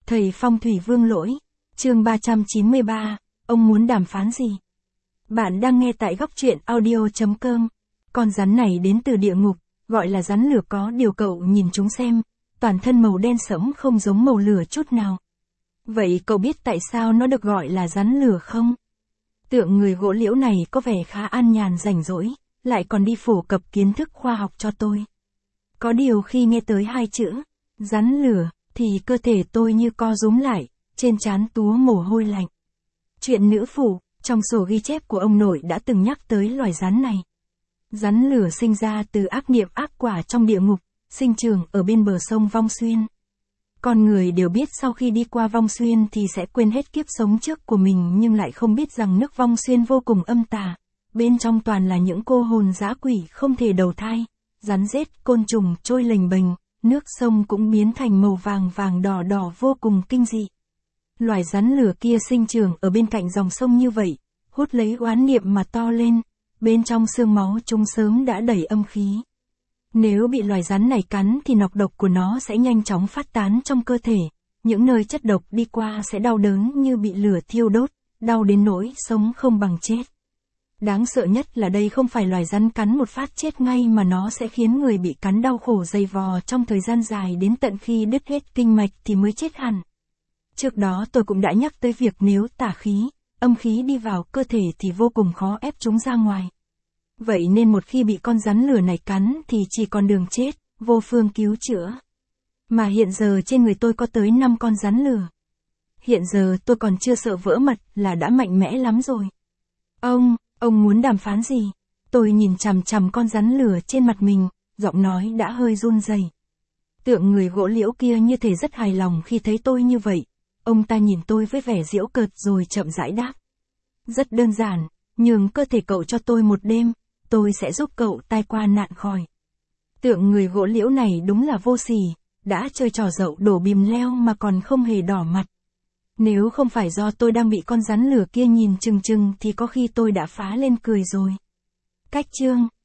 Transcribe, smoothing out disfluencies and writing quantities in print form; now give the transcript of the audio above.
Thầy phong thủy Vương Lỗi, chương 393, ông muốn đàm phán gì? Bạn đang nghe tại góc truyện audio.com. Con rắn này đến từ địa ngục, gọi là rắn lửa, có điều cậu nhìn chúng xem, toàn thân màu đen sẫm không giống màu lửa chút nào. Vậy cậu biết tại sao nó được gọi là rắn lửa không? Tượng người gỗ liễu này có vẻ khá an nhàn rảnh rỗi, lại còn đi phổ cập kiến thức khoa học cho tôi. Có điều khi nghe tới hai chữ, rắn lửa, thì cơ thể tôi như co rúm lại, trên trán túa mồ hôi lạnh. Chuyện nữ phủ, trong sổ ghi chép của ông nội đã từng nhắc tới loài rắn này. Rắn lửa sinh ra từ ác niệm ác quả trong địa ngục, sinh trưởng ở bên bờ sông Vong Xuyên. Con người đều biết sau khi đi qua Vong Xuyên thì sẽ quên hết kiếp sống trước của mình, nhưng lại không biết rằng nước Vong Xuyên vô cùng âm tà. Bên trong toàn là những cô hồn dã quỷ không thể đầu thai, rắn rết, côn trùng trôi lềnh bềnh, nước sông cũng biến thành màu vàng vàng đỏ đỏ vô cùng kinh dị. Loài rắn lửa kia sinh trưởng ở bên cạnh dòng sông như vậy, hút lấy oán niệm mà to lên, bên trong xương máu chúng sớm đã đầy âm khí. Nếu bị loài rắn này cắn thì nọc độc của nó sẽ nhanh chóng phát tán trong cơ thể, những nơi chất độc đi qua sẽ đau đớn như bị lửa thiêu đốt, đau đến nỗi sống không bằng chết. Đáng sợ nhất là đây không phải loài rắn cắn một phát chết ngay, mà nó sẽ khiến người bị cắn đau khổ dày vò trong thời gian dài đến tận khi đứt hết kinh mạch thì mới chết hẳn. Trước đó tôi cũng đã nhắc tới việc nếu tà khí, âm khí đi vào cơ thể thì vô cùng khó ép chúng ra ngoài. Vậy nên một khi bị con rắn lửa này cắn thì chỉ còn đường chết, vô phương cứu chữa. Mà hiện giờ trên người tôi có tới 5 con rắn lửa. Hiện giờ tôi còn chưa sợ vỡ mật là đã mạnh mẽ lắm rồi. Ông muốn đàm phán gì? Tôi nhìn chằm chằm con rắn lửa trên mặt mình, giọng nói đã hơi run rẩy. Tượng người gỗ liễu kia như thể rất hài lòng khi thấy tôi như vậy. Ông ta nhìn tôi với vẻ giễu cợt rồi chậm rãi đáp. Rất đơn giản, nhường cơ thể cậu cho tôi một đêm, tôi sẽ giúp cậu tai qua nạn khỏi. Tượng người gỗ liễu này đúng là vô sỉ, đã chơi trò dậu đổ bìm leo mà còn không hề đỏ mặt. Nếu không phải do tôi đang bị con rắn lửa kia nhìn chừng chừng thì có khi tôi đã phá lên cười rồi. Cách chương